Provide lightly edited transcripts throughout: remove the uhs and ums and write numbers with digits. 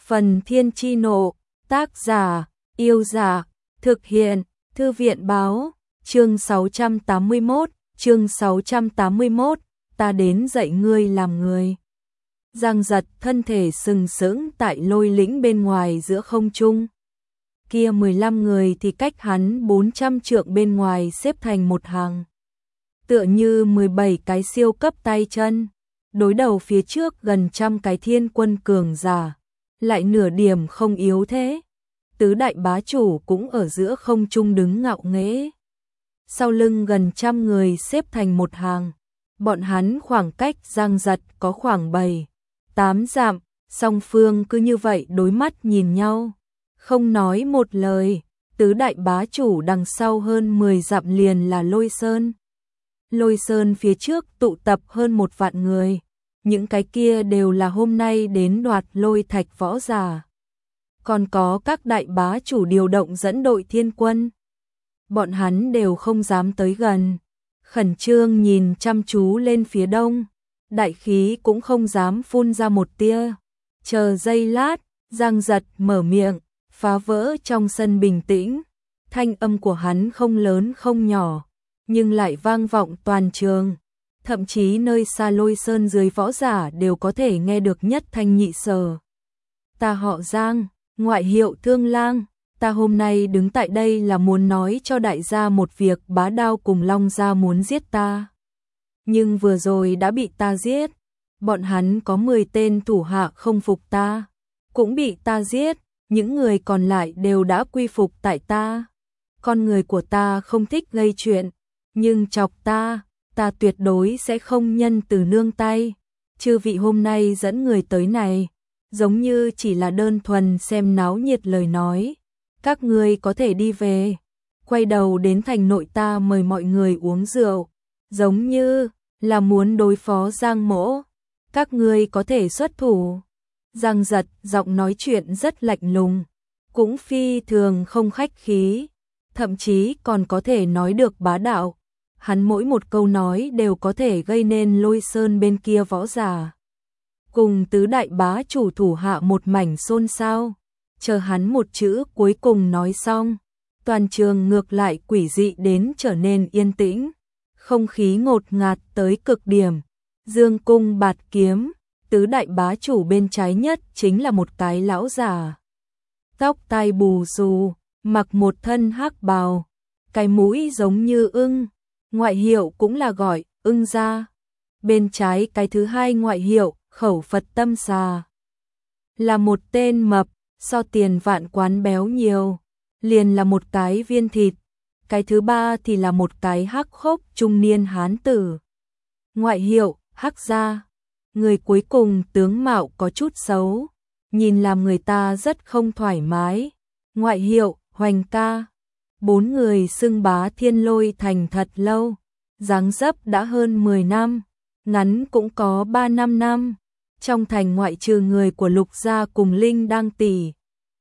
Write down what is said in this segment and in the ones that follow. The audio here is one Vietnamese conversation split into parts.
Phần Thiên Chi Nộ, tác giả, Yêu Dạ, thực hiện, Thư viện báo, chương 681, ta đến dạy ngươi làm người. Giang Giật thân thể sừng sững tại lôi lĩnh bên ngoài giữa không trung. Kia 15 người thì cách hắn 400 trượng bên ngoài xếp thành một hàng. Tựa như 17 cái siêu cấp tay chân, đối đầu phía trước gần 100 cái thiên quân cường giả, lại nửa điểm không yếu thế. Tứ đại bá chủ cũng ở giữa không trung đứng ngạo nghễ. Sau lưng gần 100 người xếp thành một hàng, bọn hắn khoảng cách Giang Giật có khoảng 7-8 dặm, song phương cứ như vậy đối mắt nhìn nhau, không nói một lời. Tứ đại bá chủ đằng sau hơn 10 dặm liền là Lôi Sơn. Lôi Sơn phía trước tụ tập hơn 1 vạn người, những cái kia đều là hôm nay đến đoạt lôi thạch võ giả. Còn có các đại bá chủ điều động dẫn đội thiên quân. Bọn hắn đều không dám tới gần, khẩn trương nhìn chăm chú lên phía đông, đại khí cũng không dám phun ra một tia. Chờ giây lát, Giang Giật mở miệng, phá vỡ trong sân bình tĩnh. Thanh âm của hắn không lớn không nhỏ, nhưng lại vang vọng toàn trường. Thậm chí nơi xa Lôi Sơn dưới võ giả đều có thể nghe được nhất thanh nhị sở. Ta họ Giang, ngoại hiệu Thương Lang, ta hôm nay đứng tại đây là muốn nói cho đại gia một việc. Bá Đao cùng Long gia muốn giết ta, nhưng vừa rồi đã bị ta giết. Bọn hắn có 10 tên thủ hạ không phục ta, cũng bị ta giết. Những người còn lại đều đã quy phục tại ta. Con người của ta không thích gây chuyện, nhưng chọc ta tuyệt đối sẽ không nhân từ nương tay. Chư vị hôm nay dẫn người tới này, giống như chỉ là đơn thuần xem náo nhiệt lời nói. Các ngươi có thể đi về, quay đầu đến thành nội ta mời mọi người uống rượu, giống như là muốn đối phó Giang Mỗ. Các ngươi có thể xuất thủ. Giang Giật giọng nói chuyện rất lạnh lùng, cũng phi thường không khách khí, thậm chí còn có thể nói được bá đạo. Hắn mỗi một câu nói đều có thể gây nên Lôi Sơn bên kia võ giả cùng tứ đại bá chủ thủ hạ một mảnh xôn xao. Chờ hắn một chữ cuối cùng nói xong, toàn trường ngược lại quỷ dị đến trở nên yên tĩnh, không khí ngột ngạt tới cực điểm. Dương cung bạt kiếm, tứ đại bá chủ bên trái nhất chính là một cái lão già, tóc tai bù xù, mặc một thân hắc bào, cái mũi giống như ưng, ngoại hiệu cũng là gọi ưng gia. Bên trái cái thứ hai ngoại hiệu Khẩu Phật Tâm Xà, là một tên mập, so Tiền Vạn Quán béo nhiều, liền là một cái viên thịt. Cái thứ ba thì là một cái hắc khốc trung niên hán tử, ngoại hiệu Hắc Gia. Người cuối cùng tướng mạo có chút xấu, nhìn làm người ta rất không thoải mái, ngoại hiệu Hoành Ca. 4 người xưng bá Thiên Lôi Thành thật lâu, dáng dấp đã hơn 10 năm, ngắn cũng có 3-5 năm. Trong thành ngoại trừ người của Lục gia cùng Linh Đang tỷ,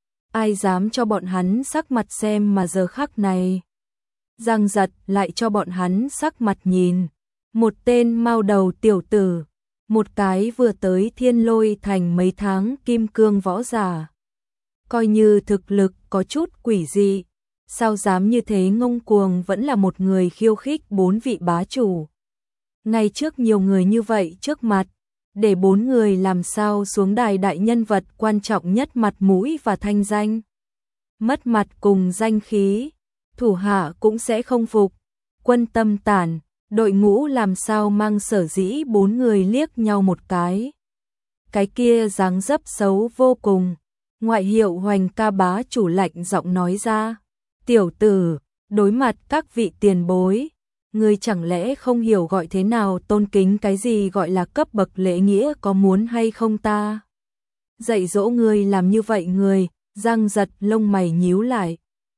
ai dám cho bọn hắn sắc mặt xem, mà giờ khắc này Giang Giật lại cho bọn hắn sắc mặt nhìn. Một tên mao đầu tiểu tử, một cái vừa tới Thiên Lôi Thành mấy tháng kim cương võ giả, coi như thực lực có chút quỷ dị, sao dám như thế ngông cuồng, vẫn là một người khiêu khích 4 vị bá chủ. Ngay trước nhiều người như vậy trước mặt, để 4 người làm sao xuống đài đại nhân vật quan trọng nhất mặt mũi và thanh danh. Mất mặt cùng danh khí, thủ hạ cũng sẽ không phục, quân tâm tản, đội ngũ làm sao mang sở dĩ. 4 người liếc nhau một cái. Cái kia dáng dấp xấu vô cùng, ngoại hiệu Hoành Ca bá chủ lạnh giọng nói ra: tiểu tử, đối mặt các vị tiền bối, ngươi chẳng lẽ không hiểu gọi thế nào tôn kính, cái gì gọi là cấp bậc lễ nghĩa, có muốn hay không ta dạy dỗ ngươi làm như vậy? Người Giang Giật lông mày nhíu lại,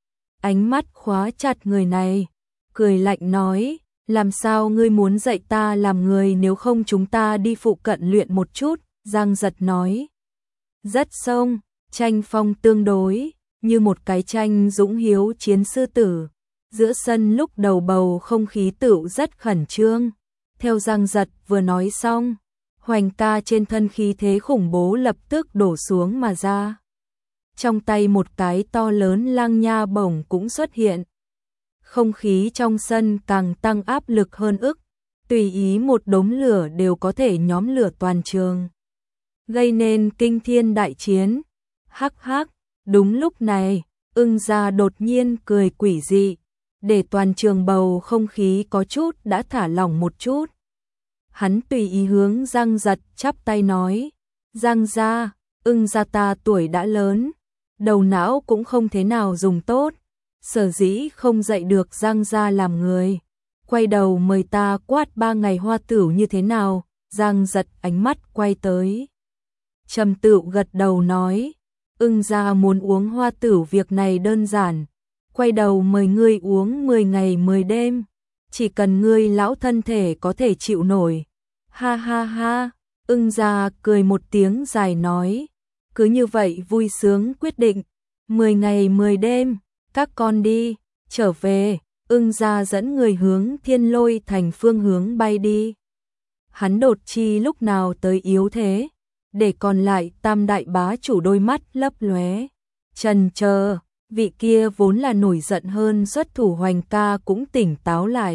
ánh mắt khóa chặt người này, cười lạnh nói: làm sao ngươi muốn dạy ta làm người, nếu không chúng ta đi phụ cận luyện một chút. Giang Giật nói rất sông, tranh phong tương đối, như một cái tranh dũng hiếu chiến sư tử. Giữa sân lúc đầu bầu không khí tựu rất khẩn trương. Theo Giang Giật vừa nói xong, Hoành Ca trên thân khí thế khủng bố lập tức đổ xuống mà ra. trong tay một cái to lớn lăng nha bổng cũng xuất hiện. Không khí trong sân càng tăng áp lực hơn ức, tùy ý một đống lửa đều có thể nhóm lửa toàn trường, gây nên kinh thiên đại chiến. Hắc hắc, đúng lúc này, Ưng Gia đột nhiên cười quỷ dị, để toàn trường bầu không khí có chút đã thả lỏng một chút. Hắn tùy ý hướng Giang Giật chắp tay nói, Giang gia, Ưng gia ta tuổi đã lớn, đầu não cũng không thế nào dùng tốt, sở dĩ không dạy được Giang gia làm người. Quay đầu mời ta quát 3 ngày hoa tửu như thế nào? Giang Giật ánh mắt quay tới. Trầm Tựu gật đầu nói, Ưng gia muốn uống hoa tửu việc này đơn giản, quay đầu mời ngươi uống 10 ngày 10 đêm, chỉ cần ngươi lão thân thể có thể chịu nổi. Ha ha ha, Ưng gia cười một tiếng dài nói, cứ như vậy vui sướng quyết định, 10 ngày 10 đêm, các con đi, trở về. Ưng gia dẫn người hướng Thiên Lôi thành phương hướng bay đi. Hắn đột chi lúc nào tới yếu thế, để còn lại tam đại bá chủ đôi mắt lấp lóe. Chần chờ, vị kia vốn là nổi giận hơn xuất thủ Hoành ca cũng tỉnh táo lại.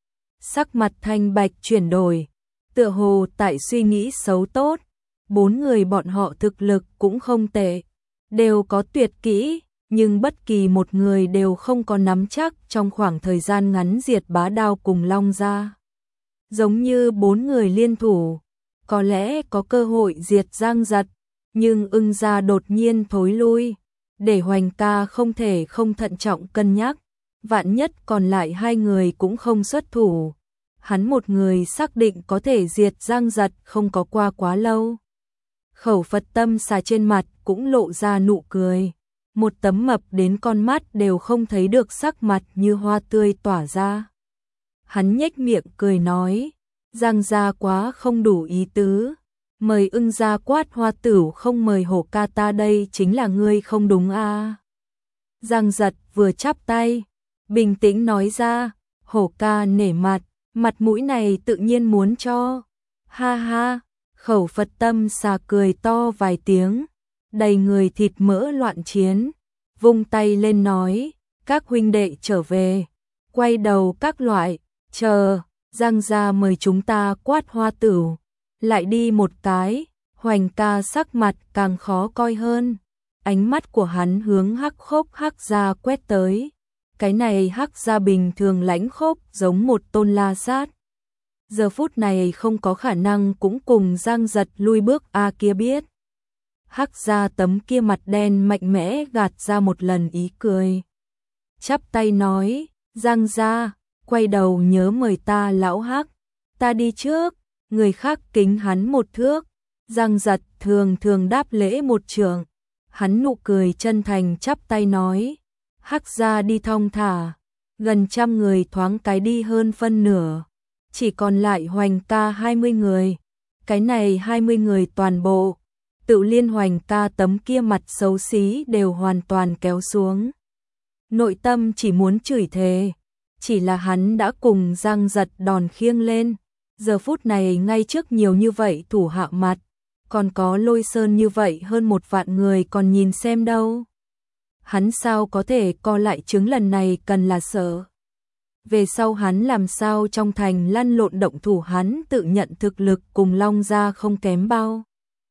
Sắc mặt thanh bạch chuyển đổi, tựa hồ tại suy nghĩ xấu tốt. 4 người bọn họ thực lực cũng không tệ, đều có tuyệt kỹ, nhưng bất kỳ một người đều không có nắm chắc trong khoảng thời gian ngắn diệt Bá Đao cùng Long gia. Giống như 4 người liên thủ, có lẽ có cơ hội diệt Giang Giật, nhưng Ưng gia đột nhiên thối lui, để Hoành ca không thể không thận trọng cân nhắc, vạn nhất còn lại 2 người cũng không xuất thủ. Hắn một người xác định có thể diệt Giang Giật không có qua quá lâu. Khẩu Phật Tâm xà trên mặt cũng lộ ra nụ cười. Một tấm mập đến con mắt đều không thấy được sắc mặt như hoa tươi tỏa ra. Hắn nhếch miệng cười nói, Giang gia quá không đủ ý tứ, mời Ưng gia quát hoa tửu không mời hổ ca ta đây chính là ngươi không đúng à. Giang Giật vừa chắp tay, bình tĩnh nói ra, hổ ca nể mặt, mặt mũi này tự nhiên muốn cho. Ha ha, Khẩu Phật Tâm xà cười to vài tiếng, đầy người thịt mỡ loạn chiến, vung tay lên nói, các huynh đệ trở về, quay đầu các loại, chờ, Giang gia mời chúng ta quát hoa tửu, lại đi một cái. Hoành ca sắc mặt càng khó coi hơn, ánh mắt của hắn hướng Hắc Khốc Hắc gia quét tới, cái này Hắc gia bình thường lãnh khốc giống một tôn la sát, giờ phút này không có khả năng cũng cùng Giang Giật lui bước a kia biết. Hắc gia tấm kia mặt đen mạnh mẽ gạt ra một lần ý cười, chắp tay nói, Giang gia, quay đầu nhớ mời ta lão Hắc, ta đi trước. Người khác kính hắn một thước, Giang Giật thường thường đáp lễ một trường, hắn nụ cười chân thành chắp tay nói, Hắc gia đi thong thả, gần 100 người thoáng cái đi hơn phân nửa, chỉ còn lại Hoành ca 20 người, cái này 20 người toàn bộ, tự liên Hoành ca tấm kia mặt xấu xí đều hoàn toàn kéo xuống. Nội tâm chỉ muốn chửi thề, chỉ là hắn đã cùng Giang Giật đòn khiêng lên. Giờ phút này ngay trước nhiều như vậy thủ hạ mặt, còn có Lôi Sơn như vậy hơn 1 vạn người còn nhìn xem đâu. Hắn sao có thể co lại trứng, lần này cần là sợ. Về sau hắn làm sao trong thành lăn lộn động thủ, hắn tự nhận thực lực cùng Long gia không kém bao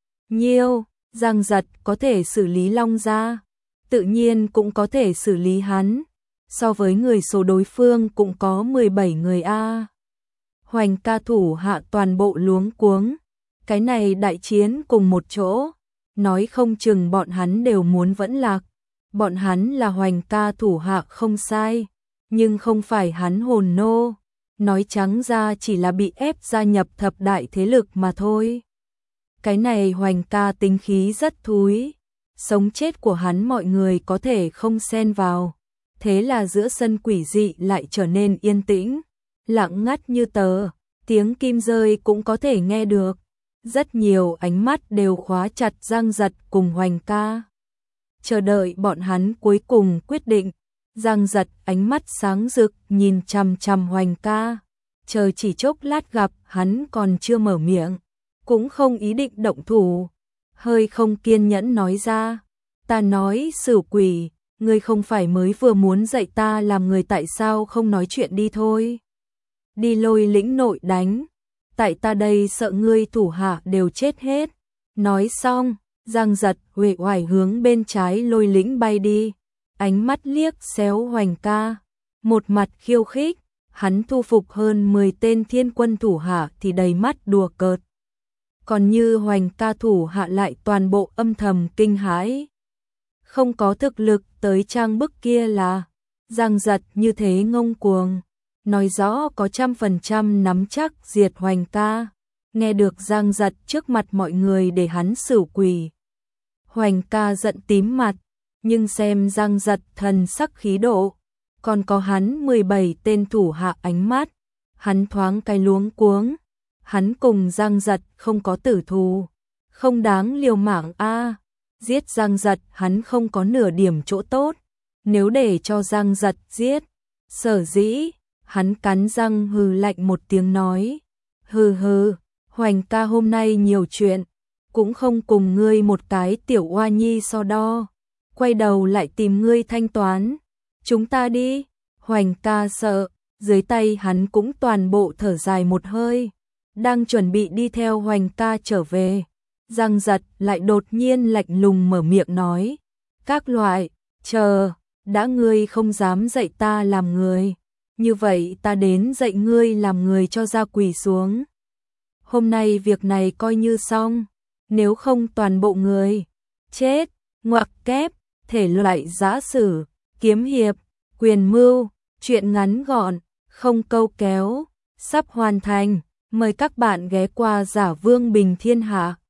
nhiêu. Giang Giật có thể xử lý Long gia, tự nhiên cũng có thể xử lý hắn. So với người số đối phương cũng có 17 người a. Hoành ca thủ hạ toàn bộ luống cuống, cái này đại chiến cùng một chỗ, nói không chừng bọn hắn đều muốn vẫn lạc. Bọn hắn là Hoành ca thủ hạ không sai, nhưng không phải hắn hồn nô, nói trắng ra chỉ là bị ép gia nhập thập đại thế lực mà thôi. Cái này Hoành ca tính khí rất thúi, sống chết của hắn mọi người có thể không xen vào, thế là giữa sân quỷ dị lại trở nên yên tĩnh. Lặng ngắt như tờ, tiếng kim rơi cũng có thể nghe được. Rất nhiều ánh mắt đều khóa chặt Giang Giật cùng Hoành ca, chờ đợi bọn hắn cuối cùng quyết định. Giang Giật ánh mắt sáng rực nhìn chằm chằm Hoành ca, chờ chỉ chốc lát gặp hắn còn chưa mở miệng, cũng không ý định động thủ, hơi không kiên nhẫn nói ra, Ta nói Sửu Quỷ, ngươi không phải mới vừa muốn dạy ta làm người, tại sao không nói chuyện đi thôi? Đi Lôi Lĩnh nội đánh, tại ta đây sợ ngươi thủ hạ đều chết hết. Nói xong, Giang Giật uể oải hướng bên trái Lôi Lĩnh bay đi, ánh mắt liếc xéo Hoành ca, một mặt khiêu khích. Hắn thu phục hơn 10 tên thiên quân thủ hạ thì đầy mắt đùa cợt. Còn như Hoành ca thủ hạ lại toàn bộ âm thầm kinh hãi. Không có thực lực tới trang bức kia là Giang Giật như thế ngông cuồng, nói rõ có 100% nắm chắc diệt Hoành ca. Nghe được Giang Giật trước mặt mọi người để hắn Sửu Quỷ, Hoành ca giận tím mặt, nhưng xem Giang Giật thần sắc khí độ, còn có hắn 17 tên thủ hạ ánh mắt, hắn thoáng cái luống cuống. Hắn cùng Giang Giật không có tử thù, không đáng liều mạng a. Giết Giang Giật hắn không có nửa điểm chỗ tốt, nếu để cho Giang Giật giết, sở dĩ, hắn cắn răng hừ lạnh một tiếng nói, hừ hừ, Hoành ca hôm nay nhiều chuyện, cũng không cùng ngươi một cái tiểu oa nhi so đo, quay đầu lại tìm ngươi thanh toán, chúng ta đi. Hoành ca sợ, dưới tay hắn cũng toàn bộ thở dài một hơi, đang chuẩn bị đi theo Hoành ca trở về. Giang Giật lại đột nhiên lạnh lùng mở miệng nói, các loại, chờ, đã ngươi không dám dạy ta làm người, như vậy ta đến dạy ngươi làm người cho ra quỳ xuống. Hôm nay việc này coi như xong, nếu không toàn bộ người chết. Ngoặc kép, thể loại giã sử, kiếm hiệp, quyền mưu, truyện ngắn gọn, không câu kéo, sắp hoàn thành. Mời các bạn ghé qua Giả Vương Bình Thiên Hạ.